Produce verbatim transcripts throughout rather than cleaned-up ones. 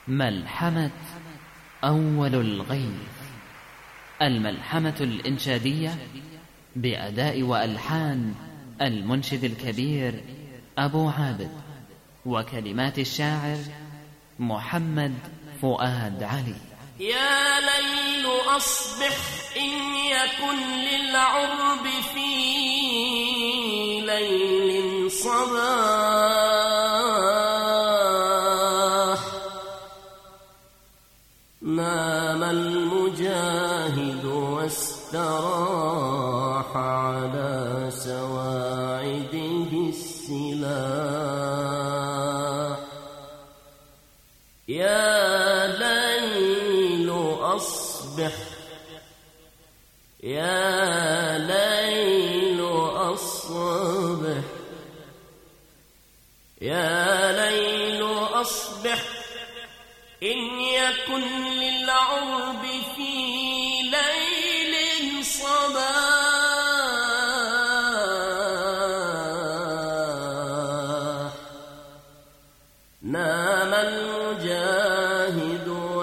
ملحمة أول الغيث، الملحمة الإنشادية بأداء وألحان المنشد الكبير أبو عابد، وكلمات الشاعر محمد فؤاد علي. يا ليل أصبح إن يكن للعرب في ليل صباح، نام المجاهد واستراح على سواعده السلاح. يا ليل أصبح، يا ليل أصبح، يا ليل أصبح إن يكن للعرب في ليل صباح، نام المجاهد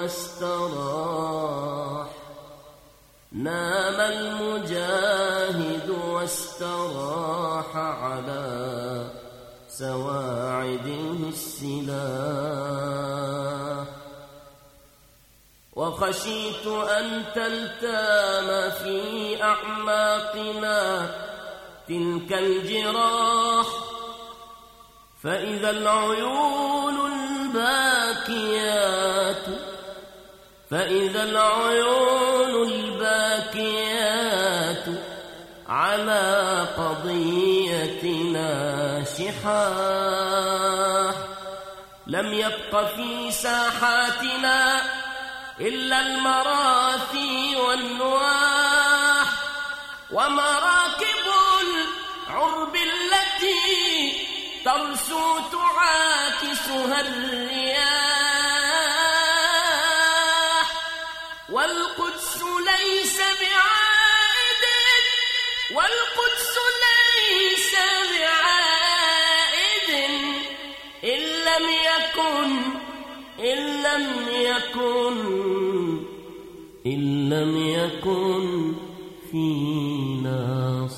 واستراح، نام المجاهد واستراح على سواعده السلاح. وخشيت أن تلتام في أعماقنا تلك الجراح، فإذا العيون الباكيات، فإذا العيون الباكيات على قضيتنا شحاح، لم يبق في ساحاتنا إلا المراثي والنواح، ومراكب العرب التي ترسو تعاكسها الرياح. والقدس ليس بعائد، والقدس ليس بعائد إن لم يكن، إن لم يكن، إن لم يكن فينا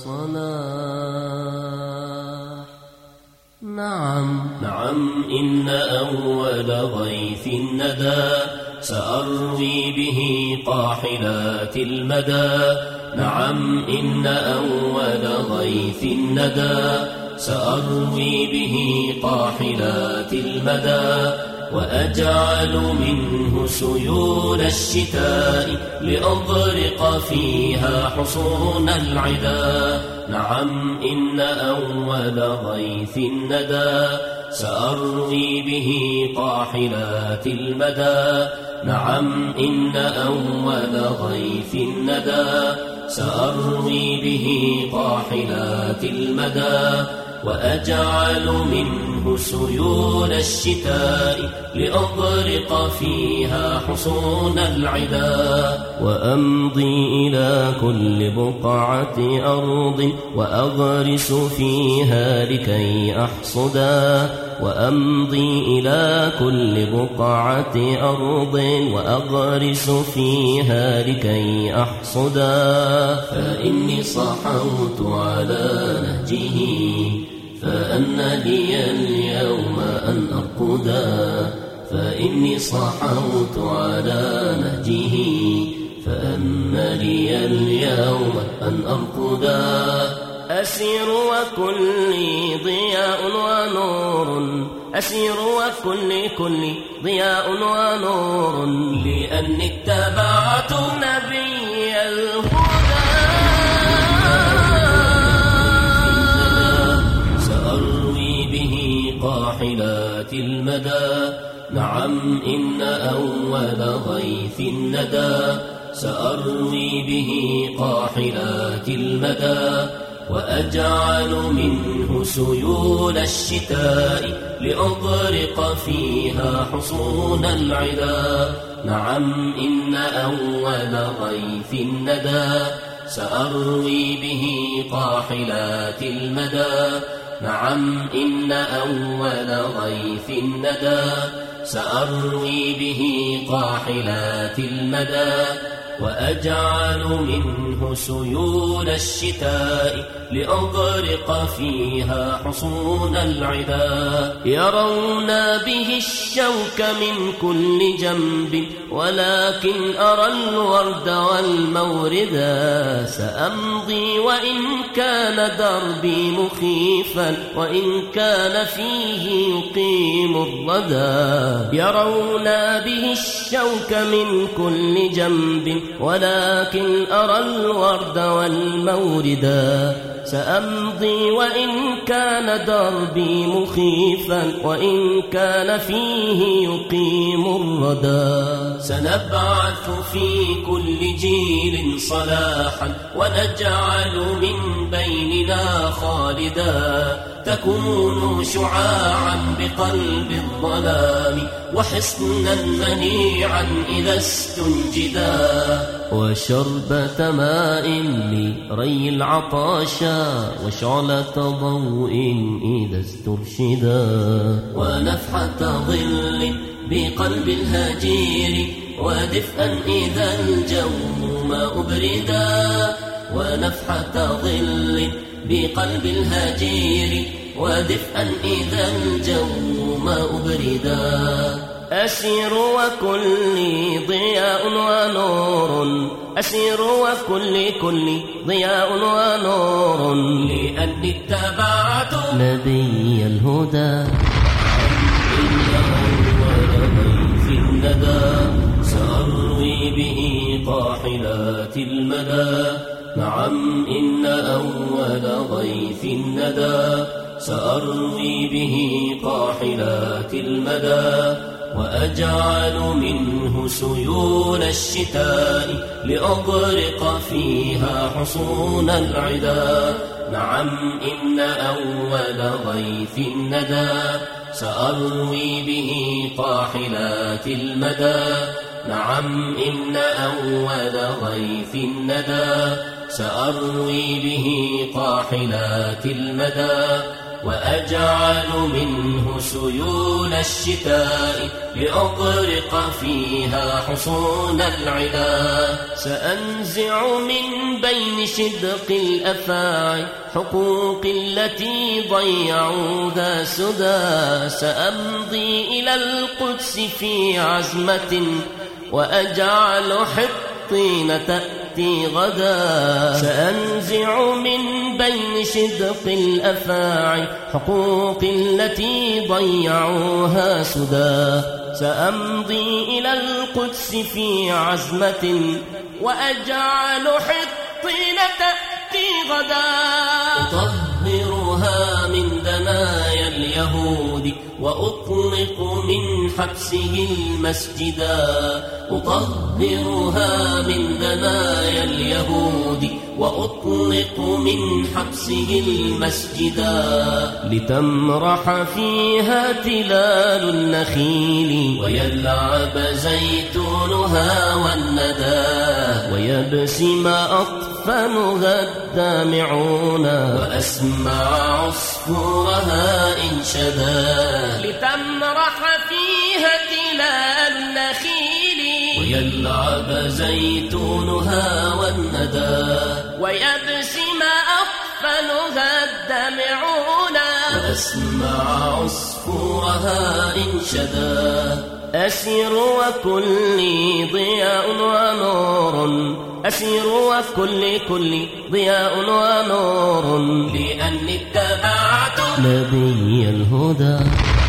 صلاح. نعم نعم إن أول غيث الندى سأروي به قاحلات المدى. نعم إن أول غيث الندى سأروي به قاحلات المدى، وأجعل منه سيول الشتاء لأضرق فيها حصون العدا. نعم إن أول غيث الندى سأروي به قاحلات المدى. نعم إن أول غيث الندى سأروي به قاحلات المدى، وأجعل منه سيول الشتاء لأضرق فيها حصون العدا. وأمضي إلى كل بقعة أرض وأغرس فيها لكي أحصدا. وأمضي إلى كل بقعة أرض وأغرس فيها لكي أحصدا. فإني صحوت على نهجه فأن لي اليوم أن أرقدا. فإني صحوت على نهجه فأن لي اليوم أن أرقدا. أسير وكلي ضياء ونور، أسير وكلي كلي ضياء ونور، لأني اتبعت نبي الهدى. سأروي به قاحلات المدى. نعم إن أول غيث الندى سأروي به قاحلات المدى، وأجعل منه سيول الشتاء لأضرق فيها حصون العدا. نعم إن أول غيث الندى سأروي به قاحلات المدى. نعم إن أول غيث الندى سأروي به قاحلات المدى وأجعل منه سيول الشتاء لأغرق فيها حصون العدا. يرون به الشوك من كل جنب ولكن أرى الورد والموردا. سأمضي وإن كان دربي مخيفا وإن كان فيه يقيم الردى. يرون به الشوك من كل جنب ولكن أرى الورد والموردا. سأمضي وإن كان دربي مخيفا وإن كان فيه يقيم الردى. سنبعث في كل جيل صلاحا ونجعل من بيننا خالدا. تكون شعاعا بقلب الظلام وحصنا منيعا إذا استنجدا. وشربة ماء لري العطاشا وشعلة ضوء إذا استرشدا. ونفحة ظل بقلب الهجير ودفئا إذا الجو ما أبردا. ونفحة ظل بقلب الهجير ودفئا إذا الجو ما أبردا. أسير وكل ضياء ونور أسير وكل كل ضياء ونور لأني اتبعت نبي الهدى. في الندى سأروي به قاحلات المدى. نعم إن أول ضيف الندى سأروي به قاحلات المدى وأجعل منه سيول الشتاء لأغرق فيها حصون العدا. نعم إن أول ضيف الندى سأروي به قاحلات المدى. نعم إن أول ضيف الندى سأروي به قاحلات المدى وأجعل منه سيول الشتاء لأغرق فيها حصون العدا. سأنزع من بين شدق الأفاعي حقوق التي ضيعوها سدى. سأمضي إلى القدس في عزمة وأجعل حطين تأتي غدا. سأنزع من بين شدق الأفاعي حقوق التي ضيعوها سدى. سأمضي إلى القدس في عزمة وأجعل حطين تأتي غدا. أطهرها من دنايا اليهود وأطلق من حبسه المسجدا. أطهرها من دنايا اليهود وأطلق من حبسه المسجدا. لتمرح فيها تلال النخيل ويلعب زيتونها والندى ويبسم أطفالها الدامعون وأسمع عصفورها إن شدا. لتمرح فيها تلال النخيل ويلعب زيتونها والندى ويبسم أطفالها الدامعون وأسمع عصفورها إن شدا. أسير وكل ضياء ونور أسير وكل كل ضياء ونور لأني اتبعت نبي الهدى.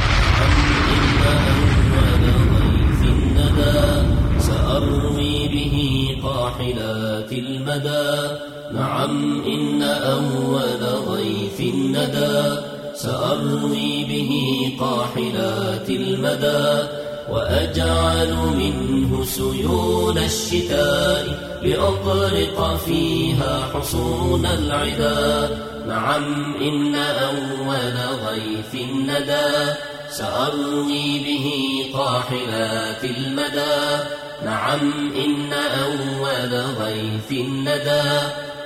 سأروي به قاحلات المدى. نعم إن أول ضيف الندى سأروي به قاحلات المدى وأجعل منه سيول الشتاء لأغرق فيها حصون العدا. نعم إن أول ضيف الندى سأروي به قاحلات المدى. نعم إن أول ضيف الندى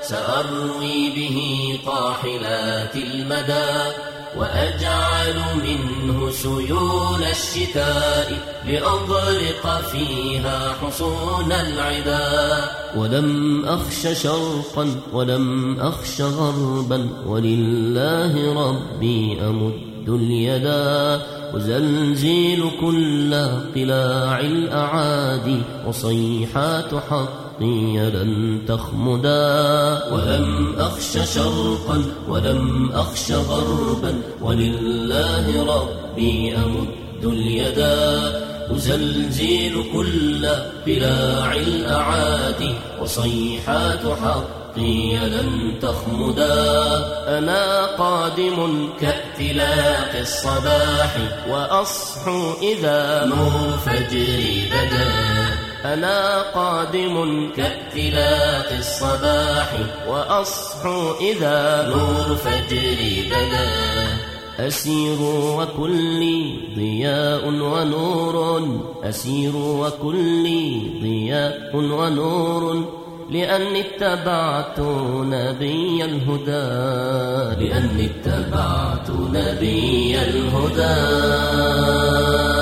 سأروي به طاحلات المدى وأجعل منه سيول الشتاء لأغرق فيها حصون العدا. ولم أخش شرقا ولم أخش غربا ولله ربي أمد اليدا. وزلزل كل قلاع الأعادي وصيحات حقي لن تخمدا. ولم أخش شرقا ولم أخش غربا ولله ربي أمد اليدا. أزلزل كل قلاع الأعادي وصيحات حقي لن تخمدا. أنا قادم كائتلاف الصباح وأصحو إذا نور فجري بدا. أنا قادم كائتلاف الصباح وأصحو إذا نور فجري بدا. أسير وكلي ضياء ونور أسير وكلي ضياء ونور لأني اتبعت نبي الهدى. لأني اتبعت نبي الهدى.